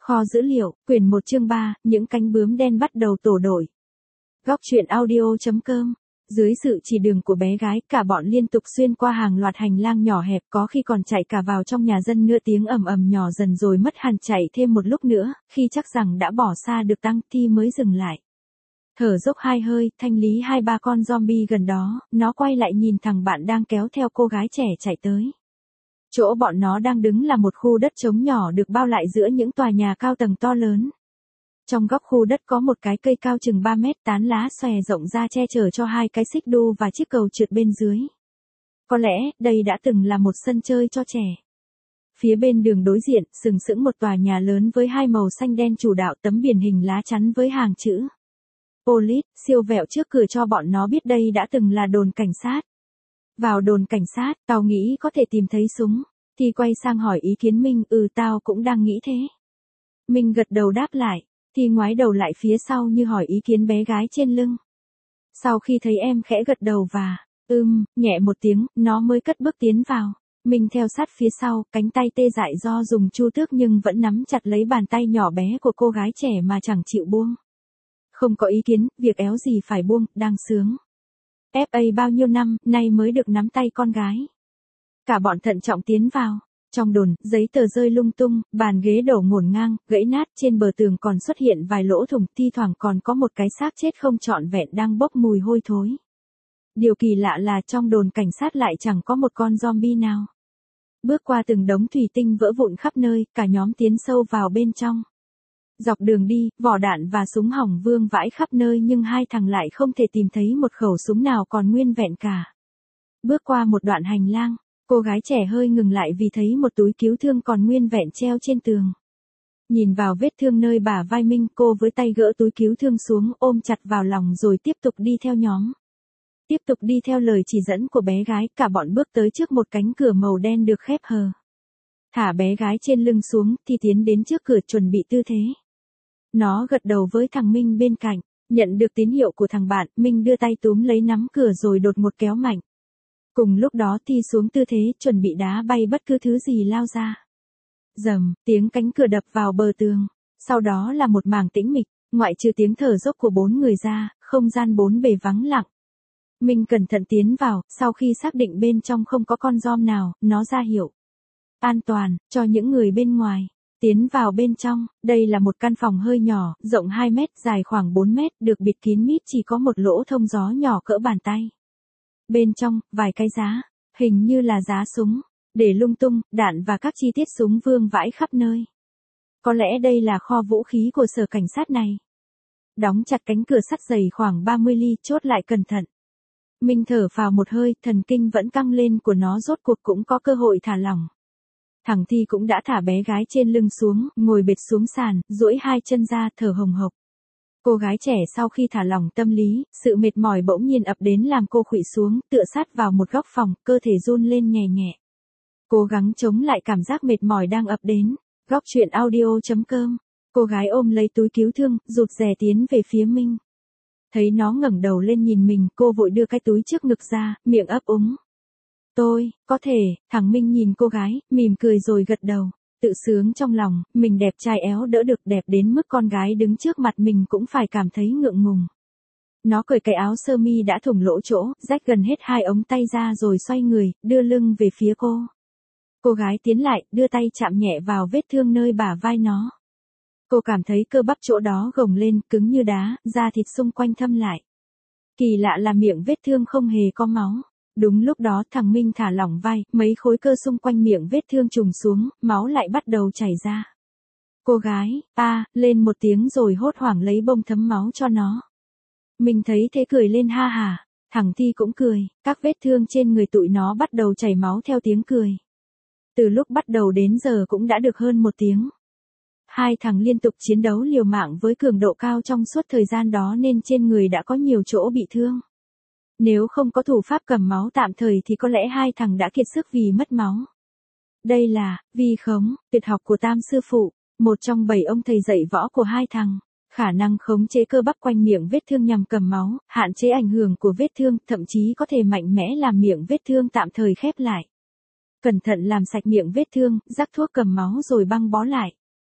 Kho dữ liệu, quyển 1 chương 3, những cánh bướm đen bắt đầu tổ đội. Góc truyện audio.com. Dưới sự chỉ đường của bé gái, cả bọn liên tục xuyên qua hàng loạt hành lang nhỏ hẹp, có khi còn chạy cả vào trong nhà dân nữa, tiếng ầm ầm nhỏ dần rồi mất hẳn. Chạy thêm một lúc nữa, khi chắc rằng đã bỏ xa được Tăng Thi mới dừng lại. Thở dốc hai hơi, thanh lý 2-3 con zombie gần đó, nó quay lại nhìn thằng bạn đang kéo theo cô gái trẻ chạy tới. Chỗ bọn nó đang đứng là một khu đất trống nhỏ được bao lại giữa những tòa nhà cao tầng to lớn. Trong góc khu đất có một cái cây cao chừng 3 mét, tán lá xòe rộng ra che chở cho 2 cái xích đu và chiếc cầu trượt bên dưới. Có lẽ, đây đã từng là một sân chơi cho trẻ. Phía bên đường đối diện, sừng sững một tòa nhà lớn với 2 màu xanh đen chủ đạo, tấm biển hình lá chắn với hàng chữ Police, siêu vẹo trước cửa cho bọn nó biết đây đã từng là đồn cảnh sát. Vào đồn cảnh sát, tao nghĩ có thể tìm thấy súng. Thì quay sang hỏi ý kiến Minh, tao cũng đang nghĩ thế. Minh gật đầu đáp lại, thì ngoái đầu lại phía sau như hỏi ý kiến bé gái trên lưng. Sau khi thấy em khẽ gật đầu và, nhẹ một tiếng, nó mới cất bước tiến vào. Minh theo sát phía sau, cánh tay tê dại do dùng chu tước nhưng vẫn nắm chặt lấy bàn tay nhỏ bé của cô gái trẻ mà chẳng chịu buông. Không có ý kiến, việc éo gì phải buông, đang sướng. FA bao nhiêu năm, nay mới được nắm tay con gái. Cả bọn thận trọng tiến vào. Trong đồn, giấy tờ rơi lung tung, bàn ghế đổ ngổn ngang, gãy nát, trên bờ tường còn xuất hiện vài lỗ thủng, thi thoảng còn có một cái xác chết không trọn vẹn đang bốc mùi hôi thối. Điều kỳ lạ là trong đồn cảnh sát lại chẳng có một con zombie nào. Bước qua từng đống thủy tinh vỡ vụn khắp nơi, cả nhóm tiến sâu vào bên trong. Dọc đường đi, vỏ đạn và súng hỏng vương vãi khắp nơi nhưng hai thằng lại không thể tìm thấy một khẩu súng nào còn nguyên vẹn cả. Bước qua một đoạn hành lang, cô gái trẻ hơi ngừng lại vì thấy một túi cứu thương còn nguyên vẹn treo trên tường. Nhìn vào vết thương nơi bả vai Minh, cô với tay gỡ túi cứu thương xuống, ôm chặt vào lòng rồi tiếp tục đi theo nhóm. Tiếp tục đi theo lời chỉ dẫn của bé gái, cả bọn bước tới trước một cánh cửa màu đen được khép hờ. Thả bé gái trên lưng xuống, thì tiến đến trước cửa chuẩn bị tư thế. Nó gật đầu với thằng Minh bên cạnh, nhận được tín hiệu của thằng bạn, Minh đưa tay túm lấy nắm cửa rồi đột ngột kéo mạnh. Cùng lúc đó Thi xuống tư thế, chuẩn bị đá bay bất cứ thứ gì lao ra. Rầm, tiếng cánh cửa đập vào bờ tường, sau đó là một mảng tĩnh mịch, ngoại trừ tiếng thở dốc của 4 người ra, không gian bốn bề vắng lặng. Minh cẩn thận tiến vào, sau khi xác định bên trong không có con giom nào, nó ra hiệu an toàn cho những người bên ngoài. Tiến vào bên trong, đây là một căn phòng hơi nhỏ, rộng 2 mét, dài khoảng 4 mét, được bịt kín mít, chỉ có một lỗ thông gió nhỏ cỡ bàn tay. Bên trong, vài cái giá, hình như là giá súng, để lung tung, đạn và các chi tiết súng vương vãi khắp nơi. Có lẽ đây là kho vũ khí của sở cảnh sát này. Đóng chặt cánh cửa sắt dày khoảng 30 ly, chốt lại cẩn thận. Minh thở phào một hơi, thần kinh vẫn căng lên của nó rốt cuộc cũng có cơ hội thả lỏng. Thằng Thi cũng đã thả bé gái trên lưng xuống, ngồi bệt xuống sàn, duỗi 2 chân ra, thở hồng hộc. Cô gái trẻ sau khi thả lỏng tâm lý, sự mệt mỏi bỗng nhiên ập đến làm cô khuỵu xuống, tựa sát vào một góc phòng, cơ thể run lên nhẹ nhẹ. Cố gắng chống lại cảm giác mệt mỏi đang ập đến. Góc truyện audio.com. Cô gái ôm lấy túi cứu thương, rụt rè tiến về phía Minh. Thấy nó ngẩng đầu lên nhìn mình, cô vội đưa cái túi trước ngực ra, miệng ấp úng. Tôi, có thể, thằng Minh nhìn cô gái, mỉm cười rồi gật đầu. Tự sướng trong lòng, mình đẹp trai éo đỡ được, đẹp đến mức con gái đứng trước mặt mình cũng phải cảm thấy ngượng ngùng. Nó cởi cái áo sơ mi đã thủng lỗ chỗ, rách gần hết 2 ống tay ra rồi xoay người, đưa lưng về phía cô. Cô gái tiến lại, đưa tay chạm nhẹ vào vết thương nơi bả vai nó. Cô cảm thấy cơ bắp chỗ đó gồng lên, cứng như đá, da thịt xung quanh thâm lại. Kỳ lạ là miệng vết thương không hề có máu. Đúng lúc đó thằng Minh thả lỏng vai, mấy khối cơ xung quanh miệng vết thương trùng xuống, máu lại bắt đầu chảy ra. Cô gái, lên một tiếng rồi hốt hoảng lấy bông thấm máu cho nó. Mình thấy thế cười lên ha hà, thằng Thi cũng cười, các vết thương trên người tụi nó bắt đầu chảy máu theo tiếng cười. Từ lúc bắt đầu đến giờ cũng đã được hơn 1 tiếng. 2 thằng liên tục chiến đấu liều mạng với cường độ cao trong suốt thời gian đó nên trên người đã có nhiều chỗ bị thương. Nếu không có thủ pháp cầm máu tạm thời thì có lẽ 2 thằng đã kiệt sức vì mất máu. Đây là vi khống, tuyệt học của Tam sư phụ, một trong 7 ông thầy dạy võ của 2 thằng. Khả năng khống chế cơ bắp quanh miệng vết thương nhằm cầm máu, hạn chế ảnh hưởng của vết thương, thậm chí có thể mạnh mẽ làm miệng vết thương tạm thời khép lại. Cẩn thận làm sạch miệng vết thương, rắc thuốc cầm máu rồi băng bó lại.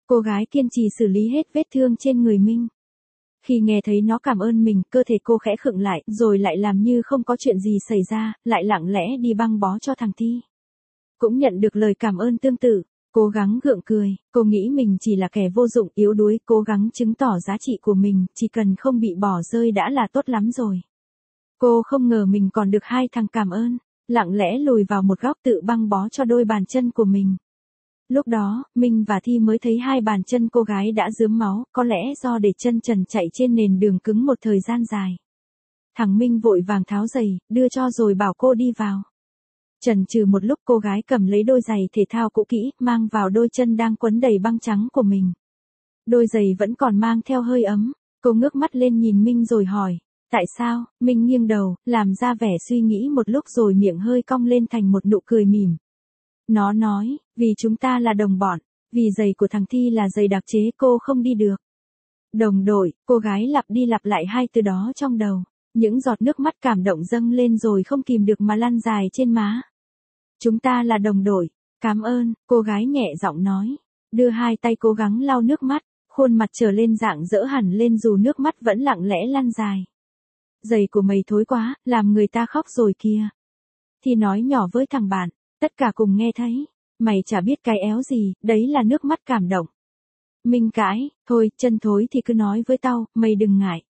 Cô gái kiên trì xử lý hết vết thương trên người Minh. Khi nghe thấy nó cảm ơn mình, cơ thể cô khẽ khựng lại, rồi lại làm như không có chuyện gì xảy ra, lại lặng lẽ đi băng bó cho thằng Thi. Cũng nhận được lời cảm ơn tương tự, cố gắng gượng cười, cô nghĩ mình chỉ là kẻ vô dụng yếu đuối, cố gắng chứng tỏ giá trị của mình, chỉ cần không bị bỏ rơi đã là tốt lắm rồi. Cô không ngờ mình còn được hai thằng cảm ơn, lặng lẽ lùi vào một góc tự băng bó cho đôi bàn chân của mình. Lúc đó, Minh và Thi mới thấy hai bàn chân cô gái đã rướm máu, có lẽ do để chân trần chạy trên nền đường cứng một thời gian dài. Thằng Minh vội vàng tháo giày, đưa cho rồi bảo cô đi vào. Chần chừ một lúc cô gái cầm lấy đôi giày thể thao cũ kỹ, mang vào đôi chân đang quấn đầy băng trắng của mình. Đôi giày vẫn còn mang theo hơi ấm, cô ngước mắt lên nhìn Minh rồi hỏi, tại sao? Minh nghiêng đầu, làm ra vẻ suy nghĩ một lúc rồi miệng hơi cong lên thành một nụ cười mỉm. Nó nói, vì chúng ta là đồng bọn, vì giày của thằng Thi là giày đặc chế cô không đi được. Đồng đội, cô gái lặp đi lặp lại hai từ đó trong đầu, những giọt nước mắt cảm động dâng lên rồi không kìm được mà lăn dài trên má. Chúng ta là đồng đội, cảm ơn, cô gái nhẹ giọng nói, đưa hai tay cố gắng lau nước mắt, khuôn mặt trở lên rạng rỡ hẳn lên dù nước mắt vẫn lặng lẽ lăn dài. Giày của mày thối quá, làm người ta khóc rồi kìa. Thì nói nhỏ với thằng bạn, tất cả cùng nghe thấy, mày chả biết cái éo gì, đấy là nước mắt cảm động. Minh cãi, thôi, chân thối thì cứ nói với tao, mày đừng ngại.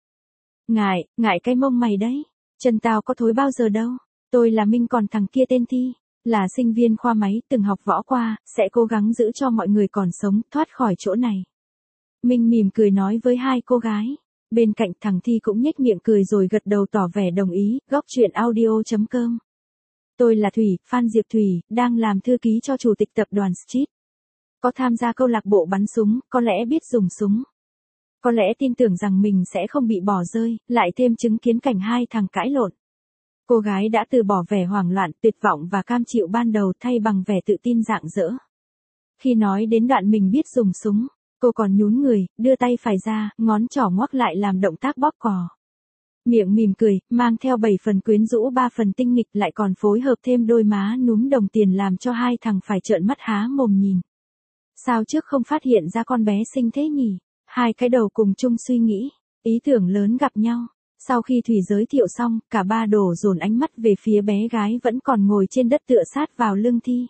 Ngại cái mông mày đấy, chân tao có thối bao giờ đâu, tôi là Minh còn thằng kia tên Thi, là sinh viên khoa máy, từng học võ qua, sẽ cố gắng giữ cho mọi người còn sống, thoát khỏi chỗ này. Minh mỉm cười nói với hai cô gái, bên cạnh thằng Thi cũng nhếch miệng cười rồi gật đầu tỏ vẻ đồng ý, góc truyện audio.com. Tôi là Thủy, Phan Diệp Thủy, đang làm thư ký cho chủ tịch tập đoàn Street. Có tham gia câu lạc bộ bắn súng, có lẽ biết dùng súng. Có lẽ tin tưởng rằng mình sẽ không bị bỏ rơi, lại thêm chứng kiến cảnh hai thằng cãi lộn. Cô gái đã từ bỏ vẻ hoảng loạn, tuyệt vọng và cam chịu ban đầu thay bằng vẻ tự tin rạng rỡ. Khi nói đến đoạn mình biết dùng súng, cô còn nhún người, đưa tay phải ra, ngón trỏ ngoắc lại làm động tác bóp cò. Miệng mỉm cười, mang theo 7 phần quyến rũ 3 phần tinh nghịch lại còn phối hợp thêm đôi má núm đồng tiền làm cho hai thằng phải trợn mắt há mồm nhìn. Sao trước không phát hiện ra con bé xinh thế nhỉ? Hai cái đầu cùng chung suy nghĩ, ý tưởng lớn gặp nhau. Sau khi Thủy giới thiệu xong, cả ba đổ dồn ánh mắt về phía bé gái vẫn còn ngồi trên đất tựa sát vào lưng Thi.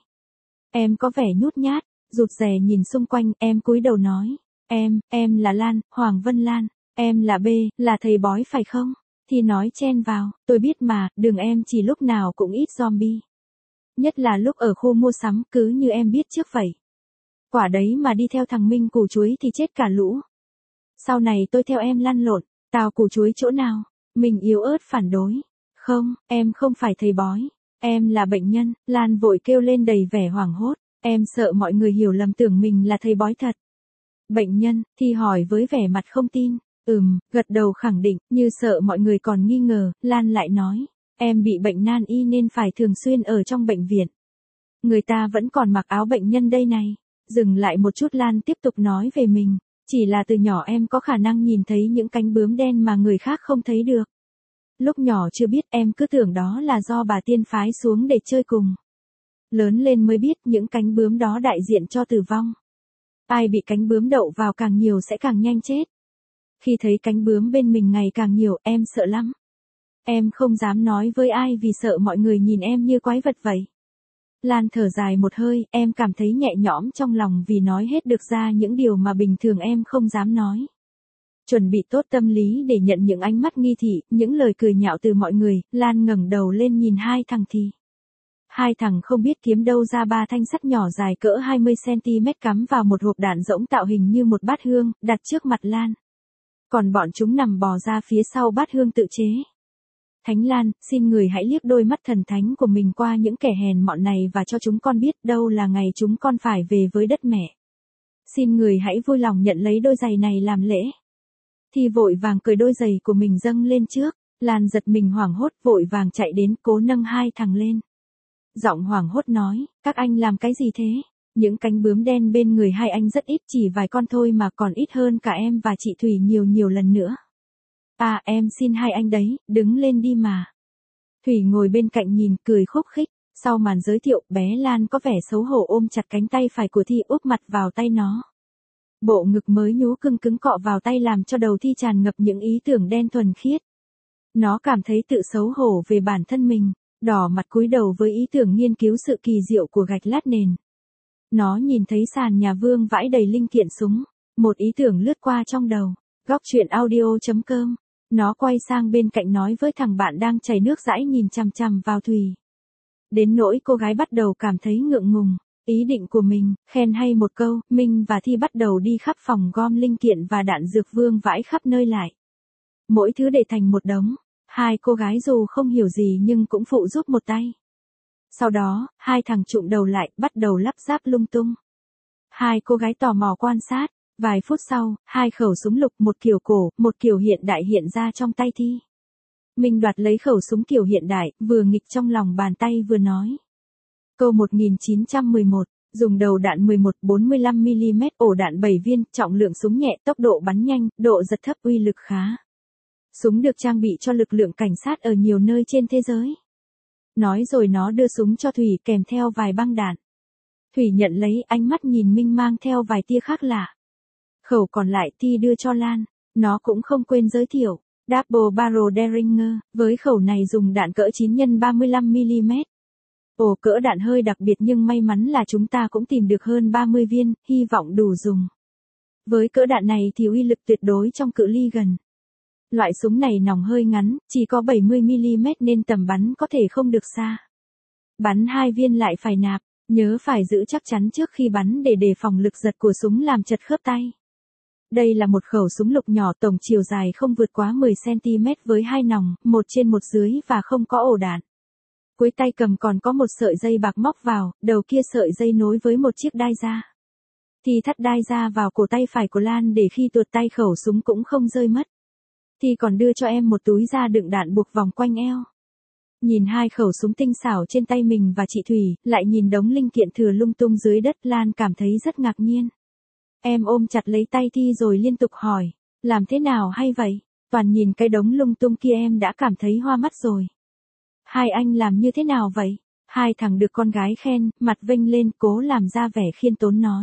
Em có vẻ nhút nhát, rụt rè nhìn xung quanh, em cúi đầu nói. Em là Lan, Hoàng Vân Lan, em là B, là thầy bói phải không? Thi nói chen vào, tôi biết mà, đường em chỉ lúc nào cũng ít zombie. Nhất là lúc ở khu mua sắm, cứ như em biết trước vậy. Quả đấy mà đi theo thằng Minh củ chuối thì chết cả lũ. Sau này tôi theo em lăn lộn, tao củ chuối chỗ nào? Mình yếu ớt phản đối. Không, em không phải thầy bói. Em là bệnh nhân, Lan vội kêu lên đầy vẻ hoảng hốt. Em sợ mọi người hiểu lầm tưởng mình là thầy bói thật. Bệnh nhân, Thi hỏi với vẻ mặt không tin. Gật đầu khẳng định, như sợ mọi người còn nghi ngờ, Lan lại nói. Em bị bệnh nan y nên phải thường xuyên ở trong bệnh viện. Người ta vẫn còn mặc áo bệnh nhân đây này. Dừng lại một chút Lan tiếp tục nói về mình. Chỉ là từ nhỏ em có khả năng nhìn thấy những cánh bướm đen mà người khác không thấy được. Lúc nhỏ chưa biết em cứ tưởng đó là do bà tiên phái xuống để chơi cùng. Lớn lên mới biết những cánh bướm đó đại diện cho tử vong. Ai bị cánh bướm đậu vào càng nhiều sẽ càng nhanh chết. Khi thấy cánh bướm bên mình ngày càng nhiều em sợ lắm. Em không dám nói với ai vì sợ mọi người nhìn em như quái vật vậy. Lan thở dài một hơi, em cảm thấy nhẹ nhõm trong lòng vì nói hết được ra những điều mà bình thường em không dám nói. Chuẩn bị tốt tâm lý để nhận những ánh mắt nghi thị, những lời cười nhạo từ mọi người, Lan ngẩng đầu lên nhìn hai thằng Thi. Hai thằng không biết kiếm đâu ra 3 thanh sắt nhỏ dài cỡ 20cm cắm vào một hộp đạn rỗng tạo hình như một bát hương, đặt trước mặt Lan. Còn bọn chúng nằm bò ra phía sau bát hương tự chế. Thánh Lan, xin người hãy liếc đôi mắt thần thánh của mình qua những kẻ hèn mọn này và cho chúng con biết đâu là ngày chúng con phải về với đất mẹ. Xin người hãy vui lòng nhận lấy đôi giày này làm lễ. Thi vội vàng cởi đôi giày của mình dâng lên trước, Lan giật mình hoảng hốt vội vàng chạy đến cố nâng hai thằng lên. Giọng hoảng hốt nói, các anh làm cái gì thế? Những cánh bướm đen bên người hai anh rất ít, chỉ vài con thôi mà còn ít hơn cả em và chị Thủy nhiều lần nữa. À em xin hai anh đấy, đứng lên đi mà. Thủy ngồi bên cạnh nhìn cười khúc khích, sau màn giới thiệu bé Lan có vẻ xấu hổ ôm chặt cánh tay phải của Thi úp mặt vào tay nó. Bộ ngực mới nhú cưng cứng cọ vào tay làm cho đầu Thi tràn ngập những ý tưởng đen thuần khiết. Nó cảm thấy tự xấu hổ về bản thân mình, đỏ mặt cúi đầu với ý tưởng nghiên cứu sự kỳ diệu của gạch lát nền. Nó nhìn thấy sàn nhà vương vãi đầy linh kiện súng, một ý tưởng lướt qua trong đầu. Góc truyện audio.com. Nó quay sang bên cạnh nói với thằng bạn đang chảy nước dãi nhìn chằm chằm vào Thùy. Đến nỗi cô gái bắt đầu cảm thấy ngượng ngùng. Ý định của mình, khen hay một câu, Minh và Thi bắt đầu đi khắp phòng gom linh kiện và đạn dược vương vãi khắp nơi lại. Mỗi thứ để thành một đống, hai cô gái dù không hiểu gì nhưng cũng phụ giúp một tay. Sau đó, hai thằng chụm đầu lại, bắt đầu lắp ráp lung tung. Hai cô gái tò mò quan sát, vài phút sau, hai khẩu súng lục một kiểu cổ, một kiểu hiện đại hiện ra trong tay Thi. Minh đoạt lấy khẩu súng kiểu hiện đại, vừa nghịch trong lòng bàn tay vừa nói. Câu 1911, dùng đầu đạn 11-45mm, ổ đạn 7 viên, trọng lượng súng nhẹ, tốc độ bắn nhanh, độ giật thấp, uy lực khá. Súng được trang bị cho lực lượng cảnh sát ở nhiều nơi trên thế giới. Nói rồi nó đưa súng cho Thủy kèm theo vài băng đạn. Thủy nhận lấy, ánh mắt nhìn Minh mang theo vài tia khác lạ. Khẩu còn lại Thi đưa cho Lan, nó cũng không quên giới thiệu. Double Barrel Derringer, với khẩu này dùng đạn cỡ 9x35mm. Ổ cỡ đạn hơi đặc biệt nhưng may mắn là chúng ta cũng tìm được hơn 30 viên, hy vọng đủ dùng. Với cỡ đạn này thì uy lực tuyệt đối trong cự ly gần. Loại súng này nòng hơi ngắn, chỉ có 70mm nên tầm bắn có thể không được xa. Bắn 2 viên lại phải nạp, nhớ phải giữ chắc chắn trước khi bắn để đề phòng lực giật của súng làm chật khớp tay. Đây là một khẩu súng lục nhỏ, tổng chiều dài không vượt quá 10cm với 2 nòng, một trên một dưới và không có ổ đạn. Cuối tay cầm còn có một sợi dây bạc móc vào, đầu kia sợi dây nối với một chiếc đai da. Thì thắt đai da vào cổ tay phải của Lan để khi tuột tay khẩu súng cũng không rơi mất. Thì còn đưa cho em một túi da đựng đạn buộc vòng quanh eo. Nhìn hai khẩu súng tinh xảo trên tay mình và chị Thủy, lại nhìn đống linh kiện thừa lung tung dưới đất, Lan cảm thấy rất ngạc nhiên. Em ôm chặt lấy tay Thi rồi liên tục hỏi, làm thế nào hay vậy? Toàn nhìn cái đống lung tung kia em đã cảm thấy hoa mắt rồi. Hai anh làm như thế nào vậy? Hai thằng được con gái khen, mặt vênh lên, cố làm ra vẻ khiêm tốn nói.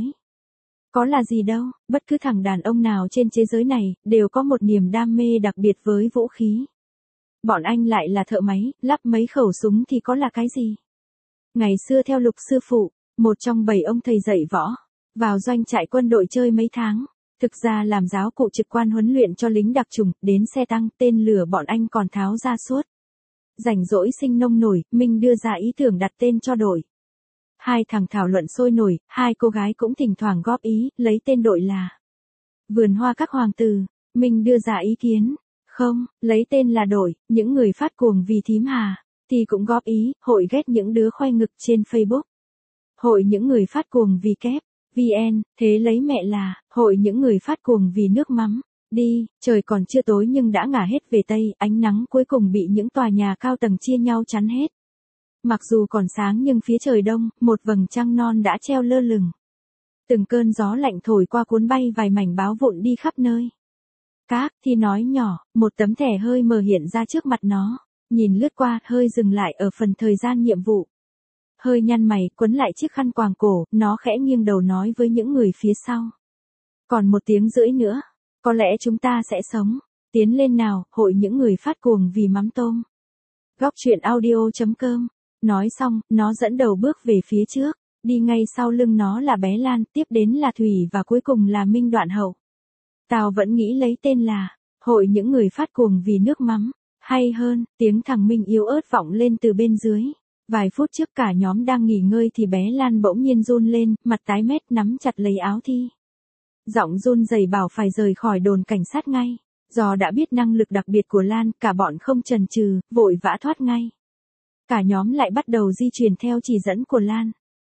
Có là gì đâu, bất cứ thằng đàn ông nào trên thế giới này, đều có một niềm đam mê đặc biệt với vũ khí. Bọn anh lại là thợ máy, lắp mấy khẩu súng thì có là cái gì? Ngày xưa theo Lục sư phụ, một trong 7 ông thầy dạy võ, vào doanh trại quân đội chơi mấy tháng, thực ra làm giáo cụ trực quan huấn luyện cho lính đặc chủng, đến xe tăng, tên lửa bọn anh còn tháo ra suốt. Rảnh rỗi sinh nông nổi, Minh đưa ra ý tưởng đặt tên cho đội. Hai thằng thảo luận sôi nổi, hai cô gái cũng thỉnh thoảng góp ý, lấy tên đội là Vườn Hoa Các Hoàng Tử. Minh đưa ra ý kiến, không, lấy tên là đội, những người phát cuồng vì thím Hà. Thì cũng góp ý, hội ghét những đứa khoe ngực trên Facebook. Hội những người phát cuồng vì kép, VN, thế lấy mẹ là, hội những người phát cuồng vì nước mắm. Đi, trời còn chưa tối nhưng đã ngả hết về Tây, ánh nắng cuối cùng bị những tòa nhà cao tầng chia nhau chắn hết. Mặc dù còn sáng nhưng phía trời đông, một vầng trăng non đã treo lơ lửng. Từng cơn gió lạnh thổi qua cuốn bay vài mảnh báo vụn đi khắp nơi. Các, Thi nói nhỏ, một tấm thẻ hơi mờ hiện ra trước mặt nó, nhìn lướt qua, hơi dừng lại ở phần thời gian nhiệm vụ. Hơi nhăn mày, quấn lại chiếc khăn quàng cổ, nó khẽ nghiêng đầu nói với những người phía sau. Còn 1 tiếng rưỡi nữa, có lẽ chúng ta sẽ sống. Tiến lên nào, hội những người phát cuồng vì mắm tôm. Góc truyện audio.com. Nói xong, nó dẫn đầu bước về phía trước, đi ngay sau lưng nó là bé Lan, tiếp đến là Thủy và cuối cùng là Minh Đoạn Hậu. Tao vẫn nghĩ lấy tên là hội những người phát cuồng vì nước mắm. Hay hơn, tiếng thằng Minh yếu ớt vọng lên từ bên dưới. Vài phút trước cả nhóm đang nghỉ ngơi thì bé Lan bỗng nhiên run lên, mặt tái mét nắm chặt lấy áo Thi. Giọng run rẩy bảo phải rời khỏi đồn cảnh sát ngay. Do đã biết năng lực đặc biệt của Lan, cả bọn không chần chừ, vội vã thoát ngay. Cả nhóm lại bắt đầu di chuyển theo chỉ dẫn của Lan.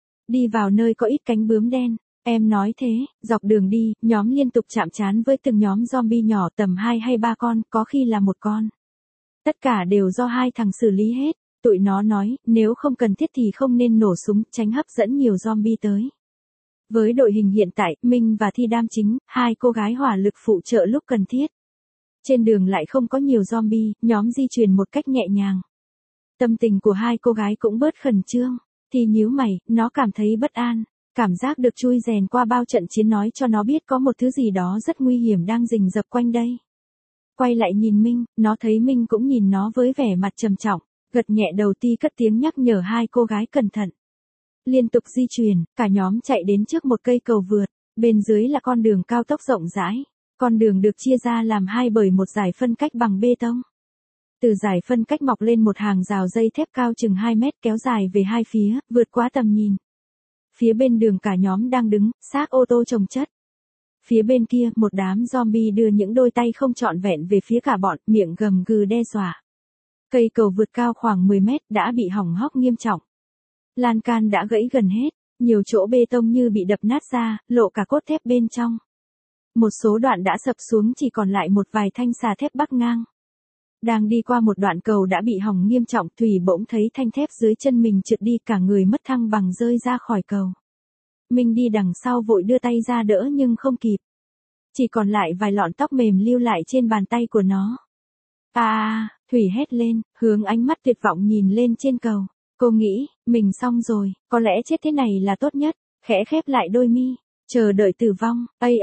Đi vào nơi có ít cánh bướm đen. Em nói thế, dọc đường đi, nhóm liên tục chạm trán với từng nhóm zombie nhỏ tầm 2 hay 3 con, có khi là 1 con. Tất cả đều do hai thằng xử lý hết. Tụi nó nói, nếu không cần thiết thì không nên nổ súng, tránh hấp dẫn nhiều zombie tới. Với đội hình hiện tại, Minh và Thi đam chính, hai cô gái hỏa lực phụ trợ lúc cần thiết. Trên đường lại không có nhiều zombie, nhóm di chuyển một cách nhẹ nhàng. Tâm tình của hai cô gái cũng bớt khẩn trương. Thi nhíu mày, nó cảm thấy bất an. Cảm giác được chui rèn qua bao trận chiến nói cho nó biết có một thứ gì đó rất nguy hiểm đang rình rập quanh đây. Quay lại nhìn Minh, nó thấy Minh cũng nhìn nó với vẻ mặt trầm trọng, gật nhẹ đầu ti cất tiếng nhắc nhở hai cô gái cẩn thận. Liên tục di chuyển, cả nhóm chạy đến trước một cây cầu vượt, bên dưới là con đường cao tốc rộng rãi. Con đường được chia ra làm hai bởi một dải phân cách bằng bê tông. Từ dải phân cách mọc lên một hàng rào dây thép cao chừng 2 mét kéo dài về hai phía, vượt quá tầm nhìn. Phía bên đường cả nhóm đang đứng, xác ô tô chồng chất. Phía bên kia, một đám zombie đưa những đôi tay không trọn vẹn về phía cả bọn, miệng gầm gừ đe dọa. Cây cầu vượt cao khoảng 10 mét đã bị hỏng hóc nghiêm trọng. Lan can đã gãy gần hết, nhiều chỗ bê tông như bị đập nát ra, lộ cả cốt thép bên trong. Một số đoạn đã sập xuống chỉ còn lại một vài thanh xà thép bắc ngang. Đang đi qua một đoạn cầu đã bị hỏng nghiêm trọng, Thủy bỗng thấy thanh thép dưới chân mình trượt đi, cả người mất thăng bằng rơi ra khỏi cầu. Minh đi đằng sau vội đưa tay ra đỡ nhưng không kịp. Chỉ còn lại vài lọn tóc mềm lưu lại trên bàn tay của nó. Thủy hét lên, hướng ánh mắt tuyệt vọng nhìn lên trên cầu. Cô nghĩ, mình xong rồi, có lẽ chết thế này là tốt nhất, khẽ khép lại đôi mi, chờ đợi tử vong.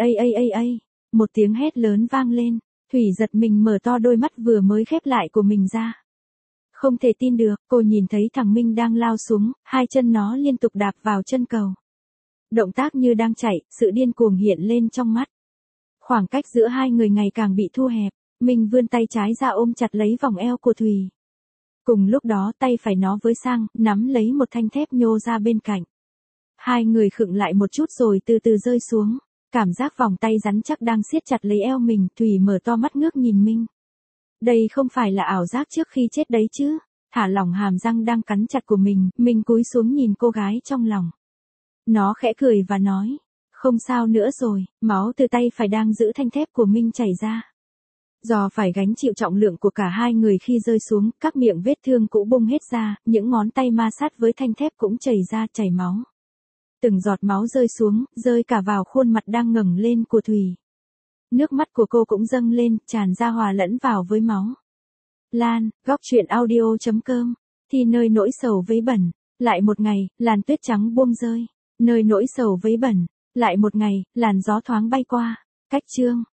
Một tiếng hét lớn vang lên, Thủy giật mình mở to đôi mắt vừa mới khép lại của mình ra. Không thể tin được, cô nhìn thấy thằng Minh đang lao xuống, hai chân nó liên tục đạp vào chân cầu. Động tác như đang chạy, sự điên cuồng hiện lên trong mắt. Khoảng cách giữa hai người ngày càng bị thu hẹp, Minh vươn tay trái ra ôm chặt lấy vòng eo của Thùy. Cùng lúc đó tay phải nó với sang, nắm lấy một thanh thép nhô ra bên cạnh. Hai người khựng lại một chút rồi từ từ rơi xuống. Cảm giác vòng tay rắn chắc đang siết chặt lấy eo mình, Thùy mở to mắt ngước nhìn Minh. Đây không phải là ảo giác trước khi chết đấy chứ. Thả lỏng hàm răng đang cắn chặt của mình, Minh cúi xuống nhìn cô gái trong lòng. Nó khẽ cười và nói, không sao nữa rồi, máu từ tay phải đang giữ thanh thép của Minh chảy ra. Do phải gánh chịu trọng lượng của cả hai người khi rơi xuống, các miệng vết thương cũ bung hết ra, những ngón tay ma sát với thanh thép cũng chảy ra chảy máu. Từng giọt máu rơi xuống, rơi cả vào khuôn mặt đang ngẩng lên của Thùy. Nước mắt của cô cũng dâng lên, tràn ra hòa lẫn vào với máu. Lan, góc truyện audio.com, thì nơi nỗi sầu vấy bẩn, lại một ngày, làn tuyết trắng buông rơi. Nơi nỗi sầu vấy bẩn, lại một ngày, làn gió thoáng bay qua. Cách chương